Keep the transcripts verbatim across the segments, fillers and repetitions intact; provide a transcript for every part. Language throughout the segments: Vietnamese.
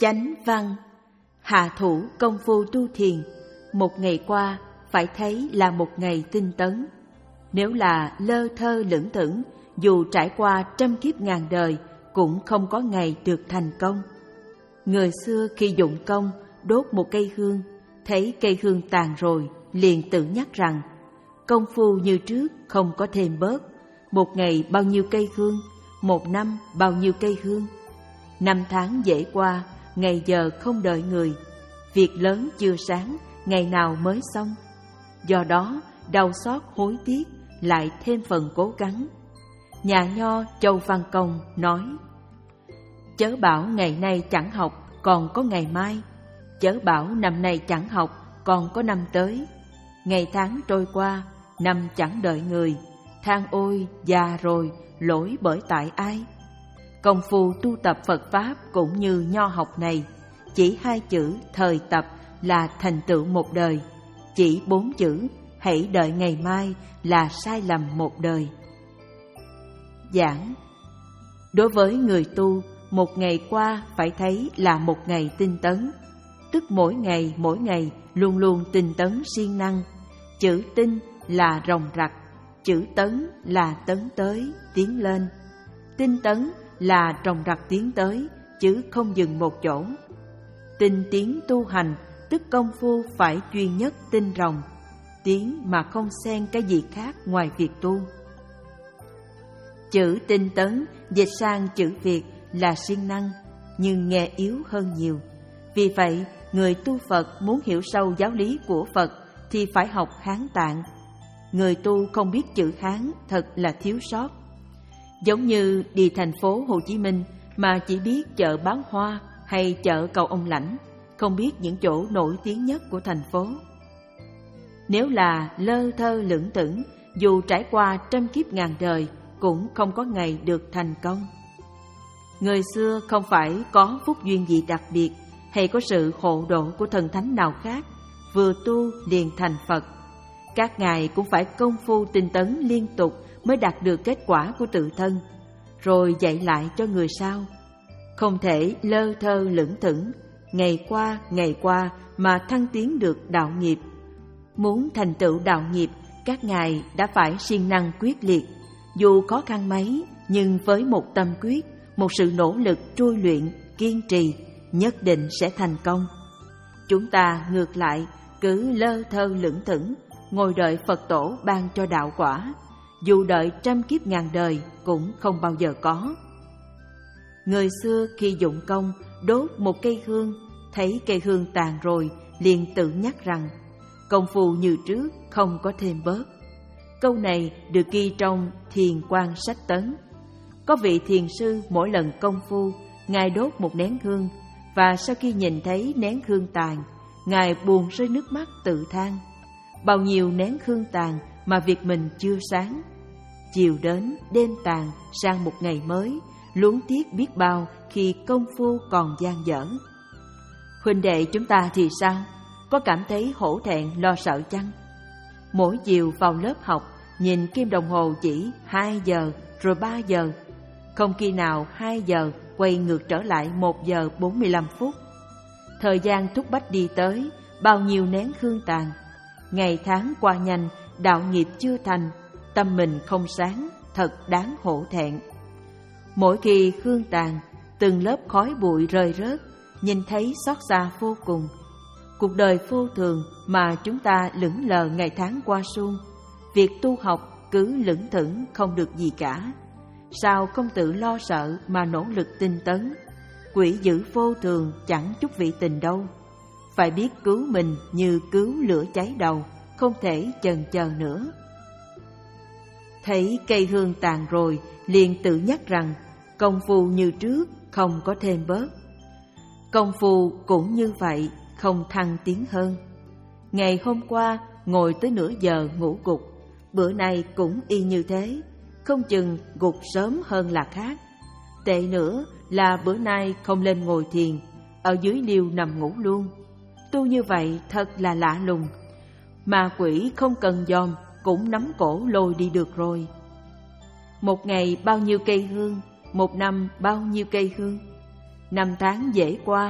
Chánh văn: hạ thủ công phu tu thiền, một ngày qua phải thấy là một ngày tinh tấn. Nếu là lơ thơ lững thững, dù trải qua trăm kiếp ngàn đời cũng không có ngày được thành công. Người xưa khi dụng công đốt một cây hương, thấy cây hương tàn rồi liền tự nhắc rằng công phu như trước không có thêm bớt. Một ngày bao nhiêu cây hương, một năm bao nhiêu cây hương. Năm tháng dễ qua, ngày giờ không đợi người. Việc lớn chưa sáng, ngày nào mới xong. Do đó đau xót hối tiếc, lại thêm phần cố gắng. Nhà nho Châu Văn Công nói: chớ bảo ngày nay chẳng học, còn có ngày mai. Chớ bảo năm nay chẳng học, còn có năm tới. Ngày tháng trôi qua, năm chẳng đợi người. Than ôi già rồi, lỗi bởi tại ai? Công phu tu tập Phật Pháp cũng như nho học này, chỉ hai chữ thời tập là thành tựu một đời. Chỉ bốn chữ hãy đợi ngày mai là sai lầm một đời. Giảng: đối với người tu, một ngày qua phải thấy là một ngày tinh tấn, tức mỗi ngày mỗi ngày luôn luôn tinh tấn siêng năng. Chữ tinh là ròng rặc, chữ tấn là tấn tới, tiến lên. Tinh tấn là ròng rặc tiến tới, chứ không dừng một chỗ. Tinh tiến tu hành, tức công phu phải duy nhất tinh ròng, tiến mà không xen cái gì khác ngoài việc tu. Chữ tinh tấn dịch sang chữ Việt là siêng năng, nhưng nghe yếu hơn nhiều. Vì vậy, người tu Phật muốn hiểu sâu giáo lý của Phật thì phải học Hán Tạng. Người tu không biết chữ Hán thật là thiếu sót. Giống như đi thành phố Hồ Chí Minh mà chỉ biết chợ bán hoa hay chợ Cầu Ông Lãnh, không biết những chỗ nổi tiếng nhất của thành phố. Nếu là lơ thơ lững thững, dù trải qua trăm kiếp ngàn đời cũng không có ngày được thành công. Người xưa không phải có phúc duyên gì đặc biệt hay có sự hộ độ của thần thánh nào khác, vừa tu liền thành Phật. Các ngài cũng phải công phu tinh tấn liên tục mới đạt được kết quả của tự thân, rồi dạy lại cho người sau. Không thể lơ thơ lững thững, ngày qua ngày qua mà thăng tiến được đạo nghiệp. Muốn thành tựu đạo nghiệp, các ngài đã phải siêng năng quyết liệt. Dù khó khăn mấy, nhưng với một tâm quyết, một sự nỗ lực trui luyện, kiên trì, nhất định sẽ thành công. Chúng ta ngược lại, cứ lơ thơ lững thững, ngồi đợi Phật tổ ban cho đạo quả, dù đợi trăm kiếp ngàn đời cũng không bao giờ có. Người xưa khi dụng công đốt một cây hương, thấy cây hương tàn rồi liền tự nhắc rằng công phu như trước không có thêm bớt. Câu này được ghi trong Thiền Quan Sách Tấn. Có vị thiền sư mỗi lần công phu, ngài đốt một nén hương, và sau khi nhìn thấy nén hương tàn, ngài buồn rơi nước mắt tự than: bao nhiêu nén hương tàn mà việc mình chưa sáng. Chiều đến đêm tàn sang một ngày mới, luống tiếc biết bao khi công phu còn dang dở. Huynh đệ chúng ta thì sao? Có cảm thấy hổ thẹn lo sợ chăng? Mỗi chiều vào lớp học, nhìn kim đồng hồ chỉ hai giờ rồi ba giờ, không khi nào hai giờ quay ngược trở lại một giờ bốn mươi lăm phút. Thời gian thúc bách đi tới, bao nhiêu nén hương tàn. Ngày tháng qua nhanh, đạo nghiệp chưa thành, tâm mình không sáng, thật đáng hổ thẹn. Mỗi khi hương tàn, từng lớp khói bụi rơi rớt, nhìn thấy xót xa vô cùng. Cuộc đời vô thường mà chúng ta lững lờ ngày tháng qua suông. Việc tu học cứ lững thững không được gì cả. Sao không tự lo sợ mà nỗ lực tinh tấn? Quỷ dữ vô thường chẳng chút vị tình đâu. Phải biết cứu mình như cứu lửa cháy đầu, không thể chần chờ nữa. Thấy cây hương tàn rồi, liền tự nhắc rằng công phu như trước, không có thêm bớt. Công phu cũng như vậy, không thăng tiến hơn. Ngày hôm qua ngồi tới nửa giờ ngủ gục, bữa nay cũng y như thế, không chừng gục sớm hơn là khác. Tệ nữa là bữa nay không lên ngồi thiền, ở dưới liêu nằm ngủ luôn. Tu như vậy thật là lạ lùng. Ma quỷ không cần dòm cũng nắm cổ lôi đi được rồi. Một ngày bao nhiêu cây hương, một năm bao nhiêu cây hương. Năm tháng dễ qua,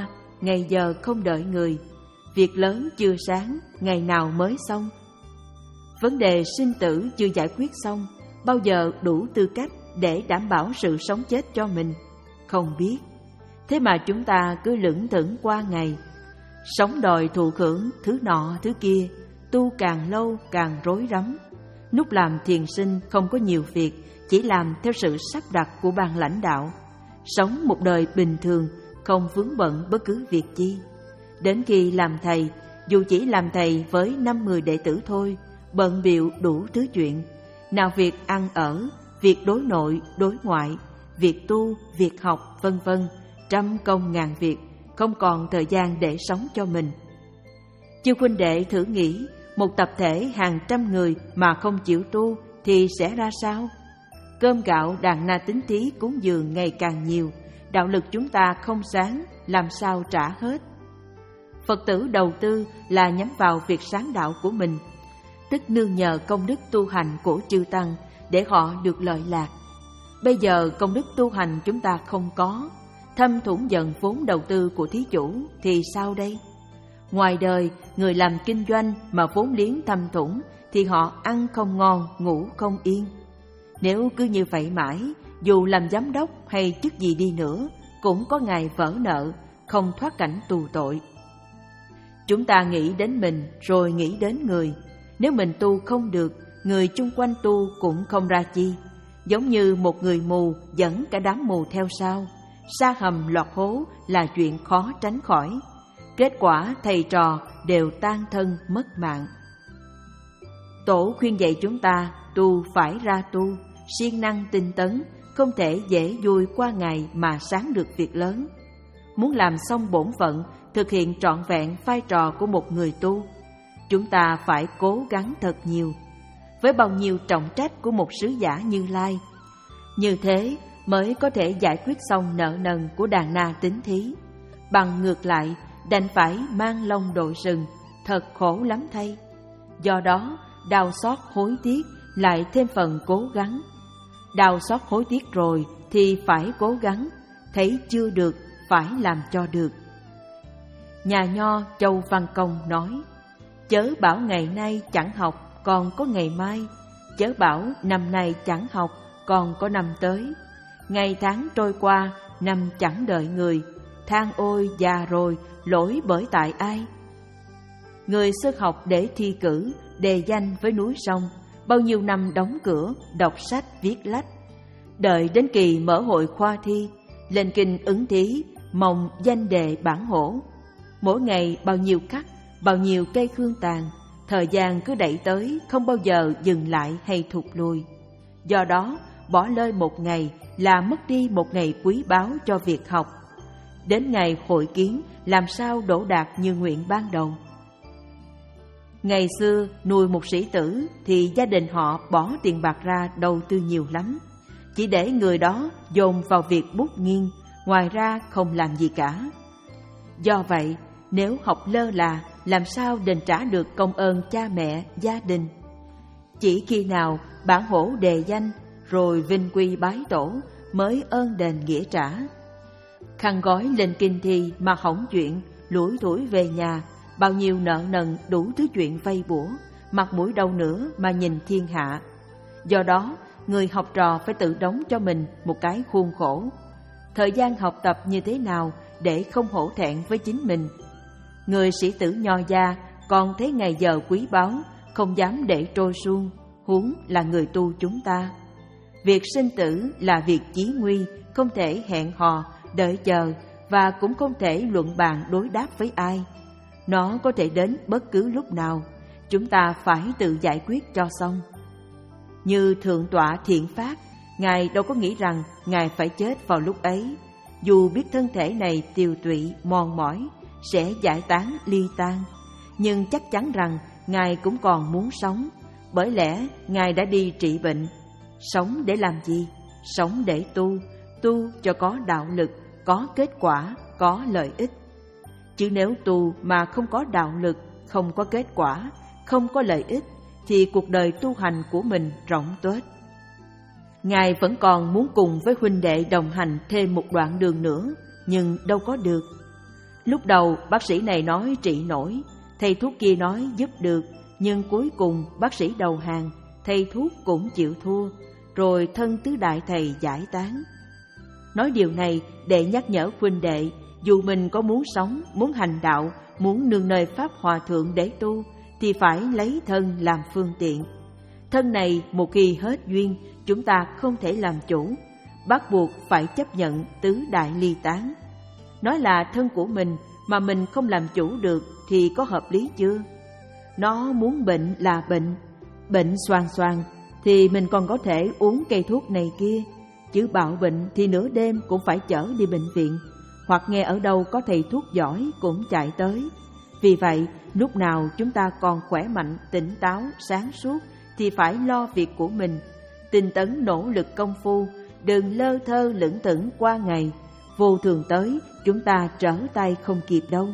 ngày giờ không đợi người. Việc lớn chưa sáng, ngày nào mới xong. Vấn đề sinh tử chưa giải quyết xong, bao giờ đủ tư cách để đảm bảo sự sống chết cho mình? Không biết. Thế mà chúng ta cứ lững thững qua ngày, sống đòi thụ hưởng thứ nọ thứ kia, tu càng lâu càng rối rắm. Lúc làm thiền sinh không có nhiều việc, chỉ làm theo sự sắp đặt của ban lãnh đạo. Sống một đời bình thường, không vướng bận bất cứ việc chi. Đến khi làm thầy, dù chỉ làm thầy với năm mười đệ tử thôi, bận bịu đủ thứ chuyện. Nào việc ăn ở, việc đối nội, đối ngoại, việc tu, việc học, vân vân, trăm công ngàn việc, không còn thời gian để sống cho mình. Chư huynh đệ thử nghĩ, một tập thể hàng trăm người mà không chịu tu thì sẽ ra sao? Cơm gạo đàn na tín thí cúng dường ngày càng nhiều, đạo lực chúng ta không sáng, làm sao trả hết? Phật tử đầu tư là nhắm vào việc sáng đạo của mình, tức nương nhờ công đức tu hành của chư tăng để họ được lợi lạc. Bây giờ công đức tu hành chúng ta không có, thâm thủng dần vốn đầu tư của thí chủ thì sao đây? Ngoài đời, người làm kinh doanh mà vốn liếng thâm thủng thì họ ăn không ngon, ngủ không yên. Nếu cứ như vậy mãi, dù làm giám đốc hay chức gì đi nữa, cũng có ngày vỡ nợ, không thoát cảnh tù tội. Chúng ta nghĩ đến mình rồi nghĩ đến người. Nếu mình tu không được, người chung quanh tu cũng không ra chi. Giống như một người mù dẫn cả đám mù theo sau, sa hầm lọt hố là chuyện khó tránh khỏi. Kết quả thầy trò đều tan thân mất mạng. Tổ khuyên dạy chúng ta tu phải ra tu, siêng năng tinh tấn, không thể dễ vui qua ngày mà sáng được việc lớn. Muốn làm xong bổn phận, thực hiện trọn vẹn vai trò của một người tu, chúng ta phải cố gắng thật nhiều, với bao nhiêu trọng trách của một sứ giả Như Lai. Như thế mới có thể giải quyết xong nợ nần của đàn na tín thí. Bằng ngược lại, đành phải mang lông đội sừng, thật khổ lắm thay. Do đó, đau xót hối tiếc lại thêm phần cố gắng. Đau xót hối tiếc rồi thì phải cố gắng, thấy chưa được phải làm cho được. Nhà nho Châu Văn Công nói: chớ bảo ngày nay chẳng học còn có ngày mai, chớ bảo năm nay chẳng học còn có năm tới. Ngày tháng trôi qua, năm chẳng đợi người, than ôi già rồi, lỗi bởi tại ai? Người xưa học để thi cử, đề danh với núi sông, bao nhiêu năm đóng cửa, đọc sách viết lách. Đợi đến kỳ mở hội khoa thi, lên kinh ứng thí, mong danh đề bản hổ. Mỗi ngày bao nhiêu cắt, bao nhiêu cây khương tàn, thời gian cứ đẩy tới, không bao giờ dừng lại hay thụt lùi. Do đó, bỏ lơi một ngày là mất đi một ngày quý báu cho việc học. Đến ngày hội kiến, làm sao đỗ đạt như nguyện ban đầu. Ngày xưa, nuôi một sĩ tử thì gia đình họ bỏ tiền bạc ra đầu tư nhiều lắm, chỉ để người đó dồn vào việc bút nghiên, ngoài ra không làm gì cả. Do vậy, nếu học lơ là, làm sao đền trả được công ơn cha mẹ, gia đình? Chỉ khi nào bản hổ đề danh, rồi vinh quy bái tổ, mới ơn đền nghĩa trả. Khăn gói lên kinh thi mà hỏng chuyện, lủi thủi về nhà, bao nhiêu nợ nần đủ thứ chuyện vay bủa, mặt mũi đâu nữa mà nhìn thiên hạ. Do đó, người học trò phải tự đóng cho mình một cái khuôn khổ. Thời gian học tập như thế nào để không hổ thẹn với chính mình? Người sĩ tử nho gia còn thấy ngày giờ quý báu, không dám để trôi suông, huống là người tu chúng ta. Việc sinh tử là việc chí nguy, không thể hẹn hò, đợi chờ và cũng không thể luận bàn đối đáp với ai. Nó có thể đến bất cứ lúc nào, chúng ta phải tự giải quyết cho xong. Như Thượng tọa Thiện Phát, Ngài đâu có nghĩ rằng Ngài phải chết vào lúc ấy. Dù biết thân thể này tiều tụy, mòn mỏi, sẽ giải tán ly tan, nhưng chắc chắn rằng Ngài cũng còn muốn sống. Bởi lẽ Ngài đã đi trị bệnh. Sống để làm gì? Sống để tu, tu cho có đạo lực, có kết quả, có lợi ích. Chứ nếu tu mà không có đạo lực, không có kết quả, không có lợi ích, thì cuộc đời tu hành của mình rỗng tuếch. Ngài vẫn còn muốn cùng với huynh đệ đồng hành thêm một đoạn đường nữa, nhưng đâu có được. Lúc đầu bác sĩ này nói trị nổi, thầy thuốc kia nói giúp được, nhưng cuối cùng bác sĩ đầu hàng, thầy thuốc cũng chịu thua, rồi thân tứ đại thầy giải tán. Nói điều này để nhắc nhở huynh đệ, dù mình có muốn sống, muốn hành đạo, muốn nương nơi Pháp Hòa Thượng để tu, thì phải lấy thân làm phương tiện. Thân này một khi hết duyên, chúng ta không thể làm chủ, bắt buộc phải chấp nhận tứ đại ly tán. Nó là thân của mình mà mình không làm chủ được thì có hợp lý chưa? Nó muốn bệnh là bệnh, bệnh xoang xoang thì mình còn có thể uống cây thuốc này kia, chứ bạo bệnh thì nửa đêm cũng phải chở đi bệnh viện, hoặc nghe ở đâu có thầy thuốc giỏi cũng chạy tới. Vì vậy, lúc nào chúng ta còn khỏe mạnh, tỉnh táo, sáng suốt thì phải lo việc của mình, tinh tấn nỗ lực công phu, đừng lơ thơ lững thững qua ngày, vô thường tới chúng ta trở tay không kịp đâu.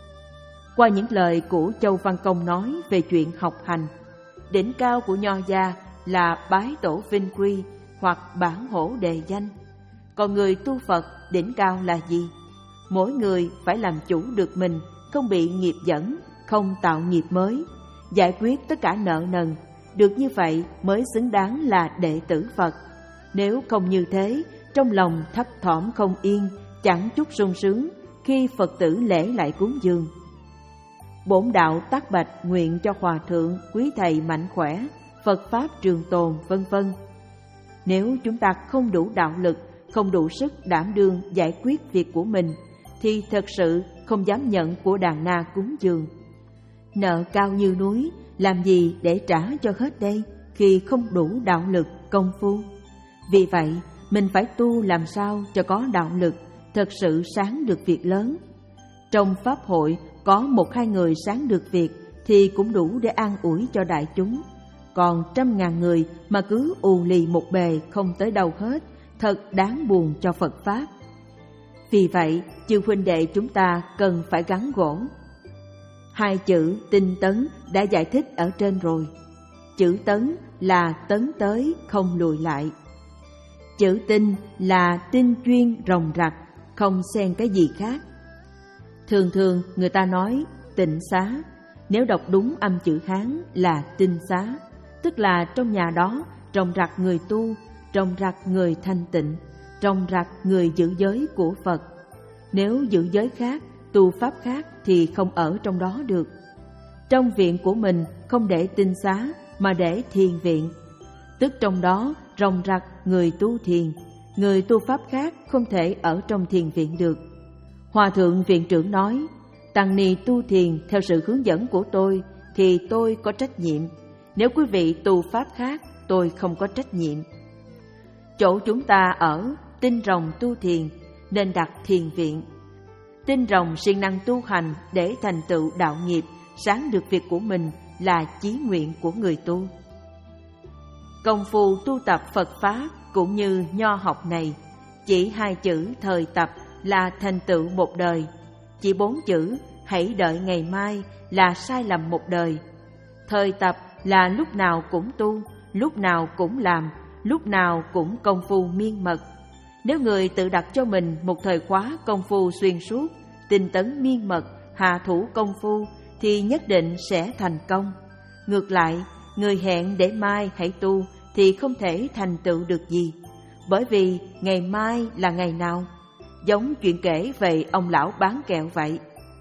Qua những lời của Châu Văn Công nói về chuyện học hành, đỉnh cao của nho gia là bái tổ vinh quy hoặc bản hổ đề danh. Còn người tu Phật, đỉnh cao là gì? Mỗi người phải làm chủ được mình, không bị nghiệp dẫn, không tạo nghiệp mới, giải quyết tất cả nợ nần. Được như vậy mới xứng đáng là đệ tử Phật. Nếu không như thế, trong lòng thấp thỏm không yên, chẳng chút sung sướng khi Phật tử lễ lại cúng dường. Bổn đạo tác bạch nguyện cho Hòa Thượng, quý thầy mạnh khỏe, Phật Pháp trường tồn, vân vân. Nếu chúng ta không đủ đạo lực, không đủ sức đảm đương giải quyết việc của mình, thì thật sự không dám nhận của đàn na cúng dường. Nợ cao như núi, làm gì để trả cho hết đây khi không đủ đạo lực, công phu? Vì vậy, mình phải tu làm sao cho có đạo lực, thật sự sáng được việc lớn. Trong Pháp hội có một hai người sáng được việc thì cũng đủ để an ủi cho đại chúng. Còn trăm ngàn người mà cứ ù lì một bề không tới đâu hết, thật đáng buồn cho Phật Pháp. Vì vậy, chư huynh đệ chúng ta cần phải gắn gỗ. Hai chữ tinh tấn đã giải thích ở trên rồi. Chữ tấn là tấn tới không lùi lại. Chữ tinh là tinh chuyên ròng rặc, không xen cái gì khác. Thường thường người ta nói tịnh xá, nếu đọc đúng âm chữ Hán là tinh xá, tức là trong nhà đó ròng rặc người tu, ròng rặc người thanh tịnh, ròng rặc người giữ giới của Phật. Nếu giữ giới khác, tu pháp khác thì không ở trong đó được. Trong viện của mình không để tinh xá mà để thiền viện, tức trong đó ròng rặc người tu thiền, người tu pháp khác không thể ở trong thiền viện được. Hòa thượng viện trưởng nói, tăng ni tu thiền theo sự hướng dẫn của tôi thì tôi có trách nhiệm, nếu quý vị tu pháp khác tôi không có trách nhiệm. Chỗ chúng ta ở tinh rồng tu thiền nên đặt thiền viện. Tinh rồng siêng năng tu hành để thành tựu đạo nghiệp, sáng được việc của mình là chí nguyện của người tu. Công phu tu tập Phật Pháp cũng như nho học này, chỉ hai chữ thời tập là thành tựu một đời, chỉ bốn chữ hãy đợi ngày mai là sai lầm một đời. Thời tập là lúc nào cũng tu, lúc nào cũng làm, lúc nào cũng công phu miên mật. Nếu người tự đặt cho mình một thời khóa công phu xuyên suốt, tinh tấn miên mật, hạ thủ công phu thì nhất định sẽ thành công. Ngược lại, người hẹn để mai hãy tu thì không thể thành tựu được gì, bởi vì ngày mai là ngày nào? Giống chuyện kể về ông lão bán kẹo vậy.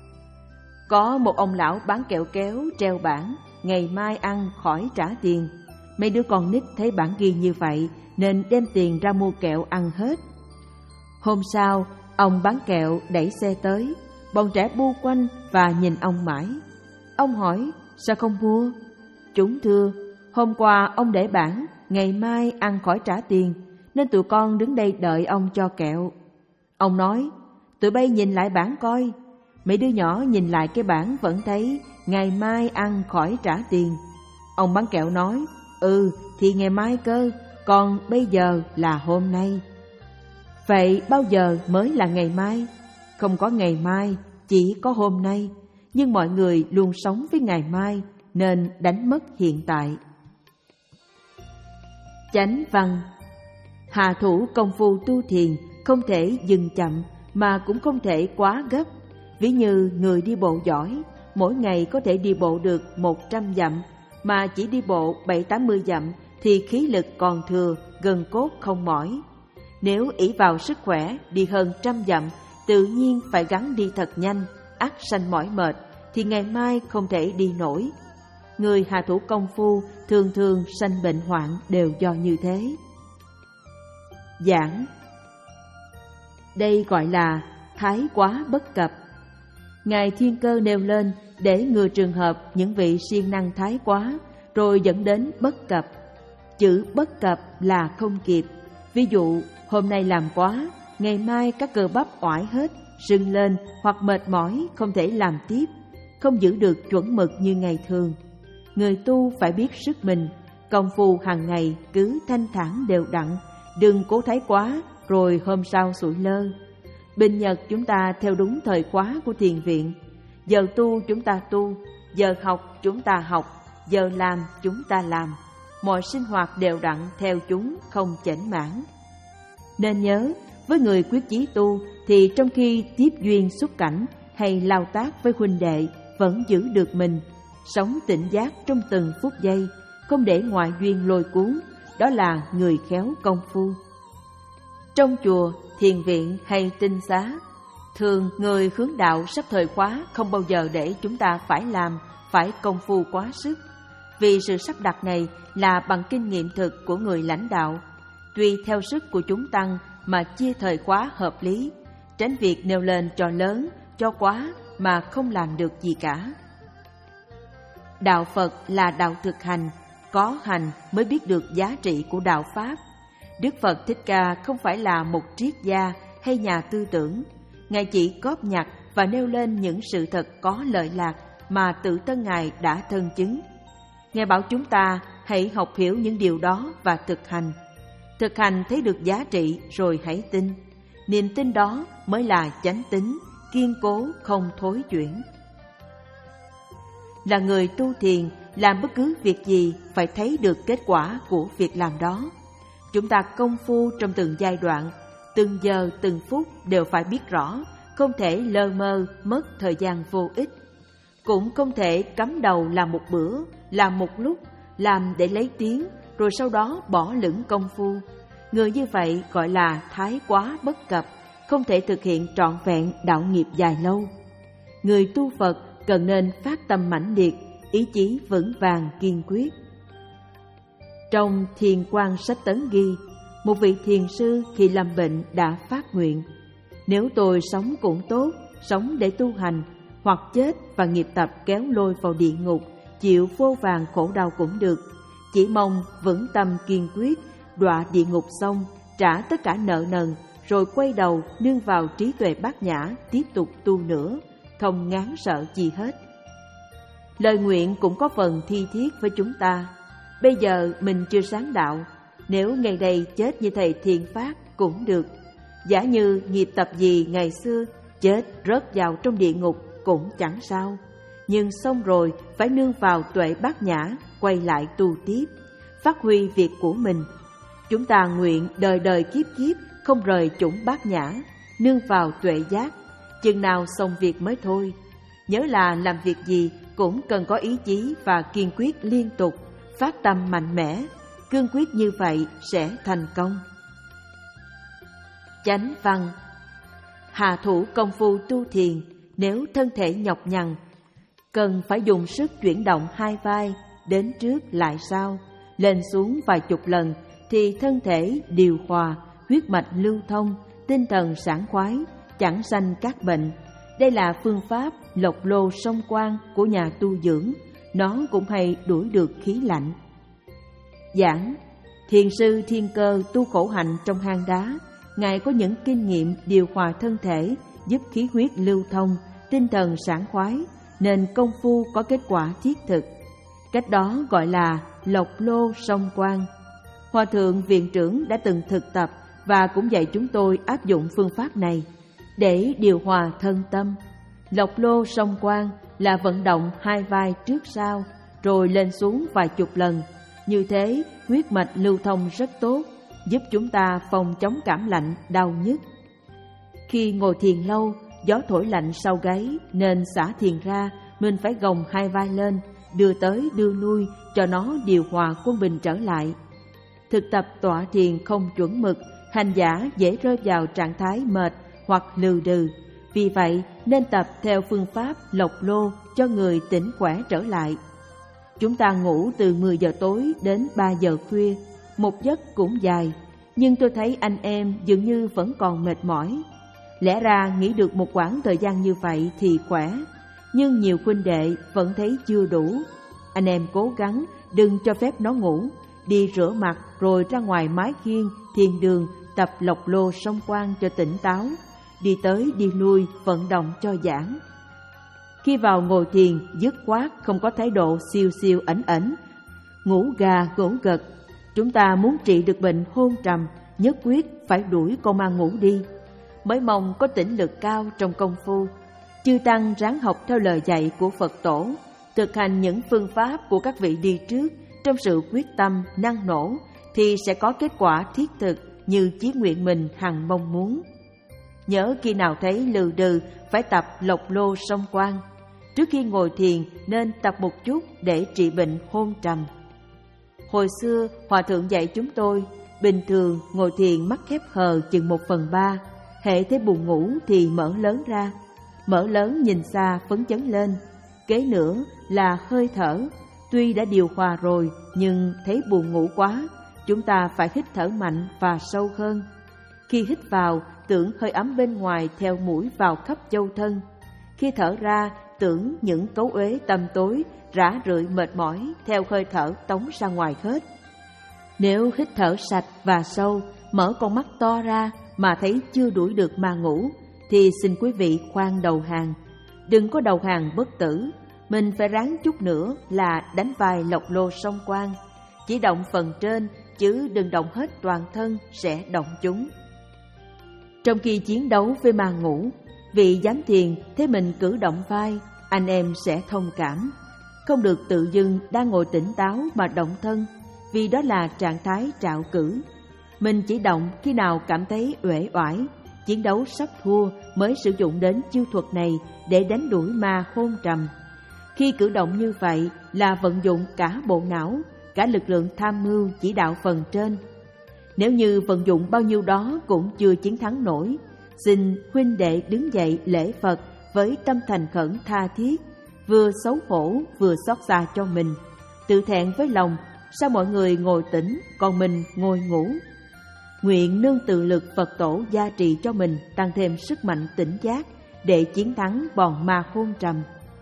Có một ông lão bán kẹo kéo treo bảng ngày mai ăn khỏi trả tiền. Mấy đứa con nít thấy bảng ghi như vậy nên đem tiền ra mua kẹo ăn hết. Hôm sau, ông bán kẹo đẩy xe tới, bọn trẻ bu quanh và nhìn ông mãi. Ông hỏi, sao không mua? Chúng thưa, hôm qua ông để bảng ngày mai ăn khỏi trả tiền, nên tụi con đứng đây đợi ông cho kẹo. Ông nói, tụi bay nhìn lại bảng coi. Mấy đứa nhỏ nhìn lại cái bảng vẫn thấy ngày mai ăn khỏi trả tiền. Ông bán kẹo nói, ừ thì ngày mai cơ, còn bây giờ là hôm nay. Vậy bao giờ mới là ngày mai? Không có ngày mai, chỉ có hôm nay. Nhưng mọi người luôn sống với ngày mai nên đánh mất hiện tại. Chánh văn: hạ thủ công phu tu thiền không thể dừng chậm mà cũng không thể quá gấp. Ví như người đi bộ giỏi, mỗi ngày có thể đi bộ được một trăm dặm, mà chỉ đi bộ bảy tám mươi dặm thì khí lực còn thừa, gân cốt không mỏi. Nếu ỷ vào sức khỏe đi hơn trăm dặm, tự nhiên phải gắng đi thật nhanh, ắt sanh mỏi mệt, thì ngày mai không thể đi nổi. Người hạ thủ công phu thường thường sanh bệnh hoạn đều do như thế. Giảng. Đây gọi là thái quá bất cập. Ngài Thiên Cơ nêu lên để ngừa trường hợp những vị siêng năng thái quá rồi dẫn đến bất cập. Chữ bất cập là không kịp. Ví dụ, hôm nay làm quá, ngày mai các cơ bắp oải hết, sưng lên hoặc mệt mỏi không thể làm tiếp, không giữ được chuẩn mực như ngày thường. Người tu phải biết sức mình, công phu hàng ngày cứ thanh thản đều đặn, đừng cố thái quá rồi hôm sau sụi lơ. Bình nhật chúng ta theo đúng thời khóa của thiền viện, giờ tu chúng ta tu, giờ học chúng ta học, giờ làm chúng ta làm. Mọi sinh hoạt đều đặn theo chúng, không chểnh mảng. Nên nhớ, với người quyết chí tu thì trong khi tiếp duyên xuất cảnh hay lao tác với huynh đệ vẫn giữ được mình, sống tỉnh giác trong từng phút giây, không để ngoại duyên lôi cuốn, đó là người khéo công phu. Trong chùa, thiền viện hay tinh xá, thường người hướng đạo sắp thời khóa không bao giờ để chúng ta phải làm, phải công phu quá sức. Vì sự sắp đặt này là bằng kinh nghiệm thực của người lãnh đạo, tùy theo sức của chúng tăng mà chia thời khóa hợp lý, tránh việc nêu lên cho lớn, cho quá mà không làm được gì cả. Đạo Phật là đạo thực hành, có hành mới biết được giá trị của đạo Pháp. Đức Phật Thích Ca không phải là một triết gia hay nhà tư tưởng, Ngài chỉ góp nhặt và nêu lên những sự thật có lợi lạc mà tự thân Ngài đã thân chứng. Ngài bảo chúng ta hãy học hiểu những điều đó và thực hành. Thực hành thấy được giá trị rồi hãy tin. Niềm tin đó mới là chánh tín, kiên cố không thối chuyển. Là người tu thiền, làm bất cứ việc gì phải thấy được kết quả của việc làm đó. Chúng ta công phu trong từng giai đoạn, từng giờ từng phút đều phải biết rõ, không thể lơ mơ mất thời gian vô ích. Cũng không thể cắm đầu làm một bữa, làm một lúc, làm để lấy tiếng, rồi sau đó bỏ lửng công phu. Người như vậy gọi là thái quá bất cập, không thể thực hiện trọn vẹn đạo nghiệp dài lâu. Người tu Phật cần nên phát tâm mãnh liệt, ý chí vững vàng kiên quyết. Trong Thiền Quang Sách Tấn ghi, một vị thiền sư khi lâm bệnh đã phát nguyện: nếu tôi sống cũng tốt, sống để tu hành, hoặc chết và nghiệp tập kéo lôi vào địa ngục, chịu vô vàn khổ đau cũng được, chỉ mong vững tâm kiên quyết, đọa địa ngục xong, trả tất cả nợ nần, rồi quay đầu nương vào trí tuệ bát nhã tiếp tục tu nữa, không ngán sợ gì hết. Lời nguyện cũng có phần thi thiết với chúng ta. Bây giờ mình chưa sáng đạo, nếu ngày đây chết như thầy Thiền Phát cũng được. Giả như nghiệp tập gì ngày xưa, chết rớt vào trong địa ngục cũng chẳng sao. Nhưng xong rồi phải nương vào tuệ bát nhã, quay lại tu tiếp, phát huy việc của mình. Chúng ta nguyện đời đời kiếp kiếp không rời chủng bát nhã, nương vào tuệ giác, chừng nào xong việc mới thôi. Nhớ là làm việc gì cũng cần có ý chí và kiên quyết liên tục, phát tâm mạnh mẽ, cương quyết như vậy sẽ thành công. Chánh văn. Hạ thủ công phu tu thiền, nếu thân thể nhọc nhằn, cần phải dùng sức chuyển động hai vai, đến trước lại sau, lên xuống vài chục lần thì thân thể điều hòa, huyết mạch lưu thông, tinh thần sảng khoái, chẳng sanh các bệnh. Đây là phương pháp lộc lô song quang của nhà tu dưỡng, nó cũng hay đuổi được khí lạnh. Giảng. Thiền sư Thiên Cơ tu khổ hạnh trong hang đá, Ngài có những kinh nghiệm điều hòa thân thể, giúp khí huyết lưu thông, tinh thần sảng khoái, nên công phu có kết quả thiết thực. Cách đó gọi là lộc lô song quang. Hòa thượng viện trưởng đã từng thực tập và cũng dạy chúng tôi áp dụng phương pháp này để điều hòa thân tâm. Lộc lô song quang là vận động hai vai trước sau, rồi lên xuống vài chục lần. Như thế, huyết mạch lưu thông rất tốt, giúp chúng ta phòng chống cảm lạnh, đau nhức. Khi ngồi thiền lâu, gió thổi lạnh sau gáy nên xả thiền ra, mình phải gồng hai vai lên, đưa tới đưa lui cho nó điều hòa quân bình trở lại. Thực tập tọa thiền không chuẩn mực, hành giả dễ rơi vào trạng thái mệt hoặc lừ đừ. Vì vậy nên tập theo phương pháp lọc lô cho người tỉnh khỏe trở lại. Chúng ta ngủ từ mười giờ tối đến ba giờ khuya, một giấc cũng dài, nhưng tôi thấy anh em dường như vẫn còn mệt mỏi. Lẽ ra nghĩ được một quãng thời gian như vậy thì khỏe, nhưng nhiều huynh đệ vẫn thấy chưa đủ. Anh em cố gắng đừng cho phép nó ngủ, đi rửa mặt rồi ra ngoài mái hiên, thiền đường tập lọc lô song quang cho tỉnh táo, đi tới đi lui vận động cho giãn. Khi vào ngồi thiền, dứt khoát không có thái độ siêu siêu ẩn ẩn, ngủ gà ngủ gật. Chúng ta muốn trị được bệnh hôn trầm, nhất quyết phải đuổi con ma ngủ đi, mới mong có tỉnh lực cao trong công phu. Chư tăng ráng học theo lời dạy của Phật tổ, thực hành những phương pháp của các vị đi trước trong sự quyết tâm năng nổ, thì sẽ có kết quả thiết thực như chí nguyện mình hằng mong muốn. Nhớ khi nào thấy lừ đừ phải tập lọc lô song quang. Trước khi ngồi thiền nên tập một chút để trị bệnh hôn trầm. Hồi xưa Hòa Thượng dạy chúng tôi, bình thường ngồi thiền mắt khép hờ chừng một phần ba, hễ thấy buồn ngủ thì mở lớn ra, mở lớn nhìn xa phấn chấn lên. Kế nữa là hơi thở, tuy đã điều hòa rồi nhưng thấy buồn ngủ quá, chúng ta phải hít thở mạnh và sâu hơn. Khi hít vào, tưởng hơi ấm bên ngoài theo mũi vào khắp châu thân. Khi thở ra, tưởng những cấu uế tâm tối, rã rượi mệt mỏi theo hơi thở tống ra ngoài hết. Nếu hít thở sạch và sâu, mở con mắt to ra mà thấy chưa đuổi được ma ngủ, thì xin quý vị khoan đầu hàng. Đừng có đầu hàng bất tử, mình phải ráng chút nữa là đánh vai lọc lô song quang. Chỉ động phần trên, chứ đừng động hết toàn thân sẽ động chúng. Trong khi chiến đấu với ma ngủ, vị giám thiền thấy mình cử động vai, anh em sẽ thông cảm. Không được tự dưng đang ngồi tỉnh táo mà động thân, vì đó là trạng thái trạo cử. Mình chỉ động khi nào cảm thấy uể oải, chiến đấu sắp thua mới sử dụng đến chiêu thuật này để đánh đuổi ma hôn trầm. Khi cử động như vậy là vận dụng cả bộ não, cả lực lượng tham mưu chỉ đạo phần trên. Nếu như vận dụng bao nhiêu đó cũng chưa chiến thắng nổi, xin huynh đệ đứng dậy lễ Phật với tâm thành khẩn tha thiết, vừa xấu hổ vừa xót xa cho mình, tự thẹn với lòng, sao mọi người ngồi tỉnh còn mình ngồi ngủ. Nguyện nương tự lực Phật tổ gia trì cho mình tăng thêm sức mạnh tỉnh giác để chiến thắng bọn ma hôn trầm.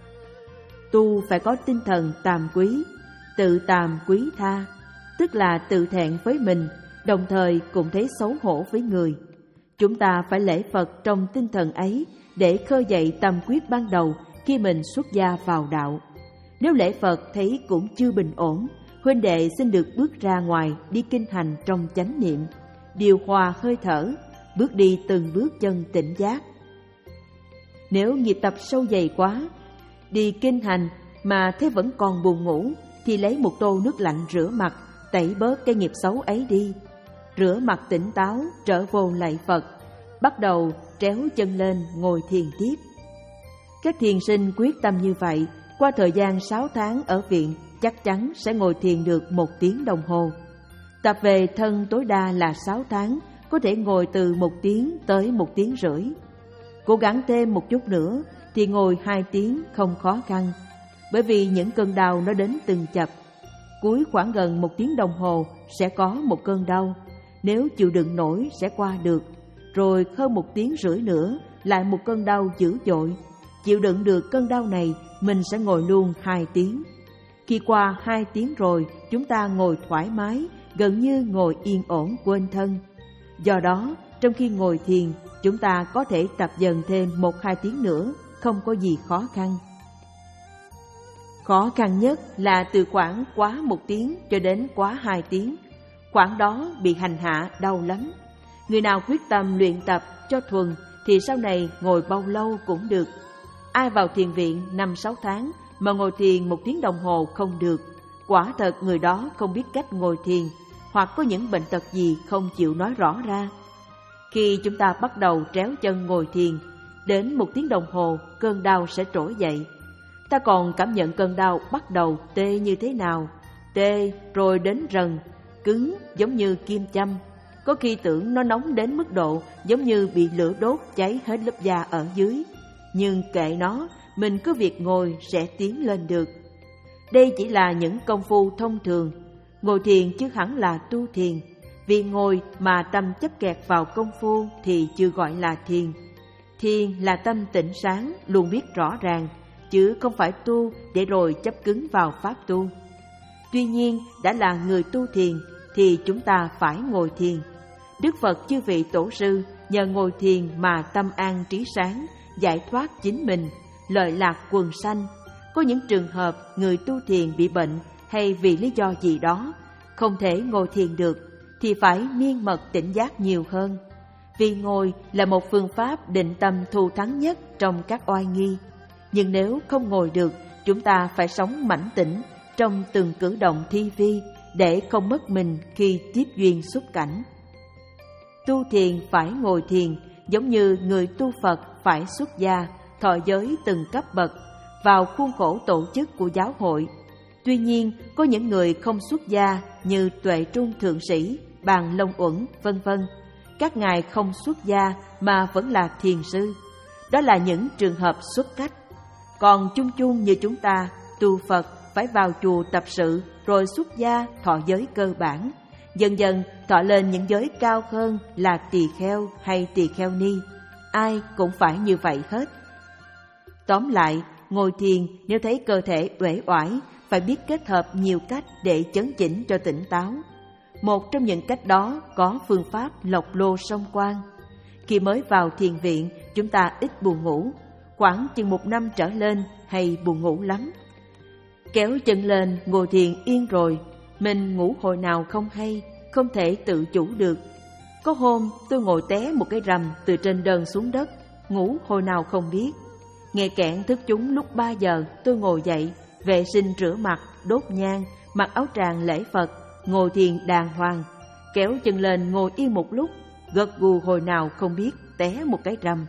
Tu phải có tinh thần tàm quý, tự tàm quý tha, tức là tự thẹn với mình, đồng thời cũng thấy xấu hổ với người. Chúng ta phải lễ Phật trong tinh thần ấy để khơi dậy tâm quyết ban đầu khi mình xuất gia vào đạo. Nếu lễ Phật thấy cũng chưa bình ổn, huynh đệ xin được bước ra ngoài đi kinh hành trong chánh niệm, điều hòa hơi thở, bước đi từng bước chân tỉnh giác. Nếu nhịp tập sâu dày quá, đi kinh hành mà thế vẫn còn buồn ngủ, thì lấy một tô nước lạnh rửa mặt, tẩy bớt cái nghiệp xấu ấy đi. Rửa mặt tỉnh táo, trở vô lạy Phật, bắt đầu tréo chân lên ngồi thiền tiếp. Các thiền sinh quyết tâm như vậy, qua thời gian sáu tháng ở viện, chắc chắn sẽ ngồi thiền được một tiếng đồng hồ. Tập về thân tối đa là sáu tháng, có thể ngồi từ một tiếng tới một tiếng rưỡi. Cố gắng thêm một chút nữa thì ngồi hai tiếng không khó khăn, bởi vì những cơn đau nó đến từng chập. Cuối khoảng gần một tiếng đồng hồ sẽ có một cơn đau, nếu chịu đựng nổi sẽ qua được. Rồi hơn một tiếng rưỡi nữa lại một cơn đau dữ dội. Chịu đựng được cơn đau này, mình sẽ ngồi luôn hai tiếng. Khi qua hai tiếng rồi, chúng ta ngồi thoải mái, gần như ngồi yên ổn quên thân. Do đó, trong khi ngồi thiền, chúng ta có thể tập dần thêm một hai tiếng nữa, không có gì khó khăn. Khó khăn nhất là từ khoảng quá một tiếng cho đến quá hai tiếng. Khoảng đó bị hành hạ đau lắm. Người nào quyết tâm luyện tập cho thuần thì sau này ngồi bao lâu cũng được. Ai vào thiền viện năm sáu tháng mà ngồi thiền một tiếng đồng hồ không được, quả thật người đó không biết cách ngồi thiền, hoặc có những bệnh tật gì không chịu nói rõ ra. Khi chúng ta bắt đầu tréo chân ngồi thiền, đến một tiếng đồng hồ cơn đau sẽ trỗi dậy. Ta còn cảm nhận cơn đau bắt đầu tê như thế nào, tê rồi đến rần, cứng giống như kim châm. Có khi tưởng nó nóng đến mức độ giống như bị lửa đốt cháy hết lớp da ở dưới. Nhưng kệ nó, mình cứ việc ngồi sẽ tiến lên được. Đây chỉ là những công phu thông thường. Ngồi thiền chứ hẳn là tu thiền. Vì ngồi mà tâm chấp kẹt vào công phu thì chưa gọi là thiền. Thiền là tâm tỉnh sáng, luôn biết rõ ràng, chứ không phải tu để rồi chấp cứng vào pháp tu. Tuy nhiên, đã là người tu thiền thì chúng ta phải ngồi thiền. Đức Phật chư vị tổ sư nhờ ngồi thiền mà tâm an trí sáng, giải thoát chính mình, lợi lạc quần sanh. Có những trường hợp người tu thiền bị bệnh hay vì lý do gì đó không thể ngồi thiền được thì phải miên mật tỉnh giác nhiều hơn. Vì ngồi là một phương pháp định tâm thù thắng nhất trong các oai nghi. Nhưng nếu không ngồi được, chúng ta phải sống mãnh tỉnh trong từng cử động thi vi để không mất mình khi tiếp duyên xúc cảnh. Tu thiền phải ngồi thiền, giống như người tu Phật phải xuất gia, thọ giới từng cấp bậc vào khuôn khổ tổ chức của giáo hội. Tuy nhiên, có những người không xuất gia như Tuệ Trung Thượng Sĩ, Bàn Long Uẩn, vân vân. Các ngài không xuất gia mà vẫn là thiền sư. Đó là những trường hợp xuất cách. Còn chung chung như chúng ta, tu Phật phải vào chùa tập sự rồi xuất gia thọ giới cơ bản. Dần dần thọ lên những giới cao hơn là tỳ kheo hay tỳ kheo ni. Ai cũng phải như vậy hết. Tóm lại, ngồi thiền nếu thấy cơ thể uể oải, phải biết kết hợp nhiều cách để chấn chỉnh cho tỉnh táo. Một trong những cách đó có phương pháp lọc lô song quan. Khi mới vào thiền viện, chúng ta ít buồn ngủ, khoảng chừng một năm trở lên hay buồn ngủ lắm. Kéo chân lên ngồi thiền yên rồi, mình ngủ hồi nào không hay, không thể tự chủ được. Có hôm tôi ngồi té một cái rầm từ trên đơn xuống đất, ngủ hồi nào không biết. Nghe kẽn thức chúng lúc ba giờ, tôi ngồi dậy, vệ sinh rửa mặt, đốt nhang, mặc áo tràng lễ Phật, ngồi thiền đàng hoàng. Kéo chân lên ngồi yên một lúc, gật gù hồi nào không biết, té một cái rầm.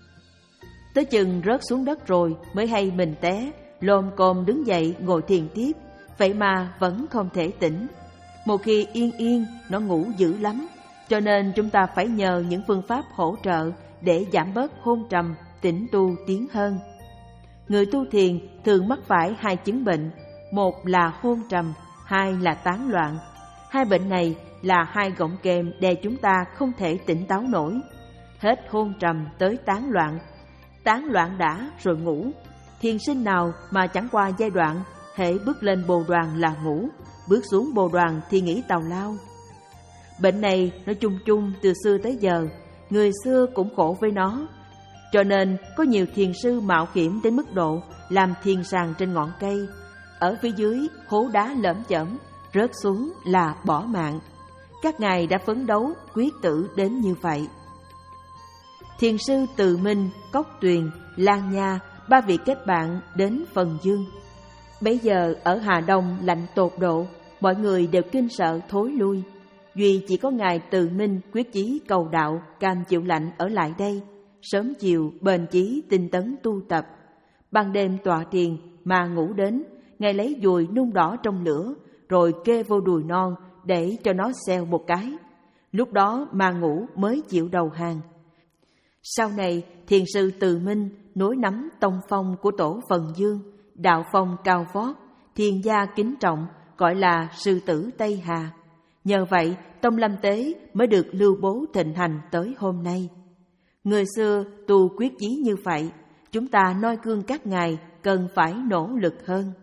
Tới chừng rớt xuống đất rồi mới hay mình té, lồm cồm đứng dậy ngồi thiền tiếp, vậy mà vẫn không thể tỉnh. Một khi yên yên, nó ngủ dữ lắm, cho nên chúng ta phải nhờ những phương pháp hỗ trợ để giảm bớt hôn trầm, tỉnh tu tiến hơn. Người tu thiền thường mắc phải hai chứng bệnh, một là hôn trầm, hai là tán loạn. Hai bệnh này là hai gọng kềm đè chúng ta không thể tỉnh táo nổi. Hết hôn trầm tới tán loạn, tán loạn đã rồi ngủ. Thiền sinh nào mà chẳng qua giai đoạn hễ bước lên bồ đoàn là ngủ, bước xuống bồ đoàn thì nghĩ tào lao. Bệnh này nó chung chung từ xưa tới giờ, người xưa cũng khổ với nó. Cho nên có nhiều thiền sư mạo hiểm đến mức độ làm thiền sàng trên ngọn cây, ở phía dưới hố đá lởm chởm, rớt xuống là bỏ mạng. Các ngài đã phấn đấu quyết tử đến như vậy. Thiền sư Từ Minh, Cốc Tuyền, Lan Nha, ba vị kết bạn đến Phần Dương. Bấy giờ ở Hà Đông lạnh tột độ, mọi người đều kinh sợ thối lui. Duy chỉ có ngài Từ Minh quyết chí cầu đạo, cam chịu lạnh ở lại đây, sớm chiều bền chí tinh tấn tu tập. Ban đêm tọa thiền mà ngủ đến, ngài lấy dùi nung đỏ trong lửa, rồi kê vô đùi non để cho nó xeo một cái. Lúc đó mà ngủ mới chịu đầu hàng. Sau này, thiền sư Từ Minh nối nắm tông phong của tổ Phần Dương, đạo phong cao vót, thiền gia kính trọng, gọi là sư tử Tây Hà. Nhờ vậy, tông Lâm Tế mới được lưu bố thịnh hành tới hôm nay. Người xưa tu quyết chí như vậy, chúng ta noi gương các ngài cần phải nỗ lực hơn.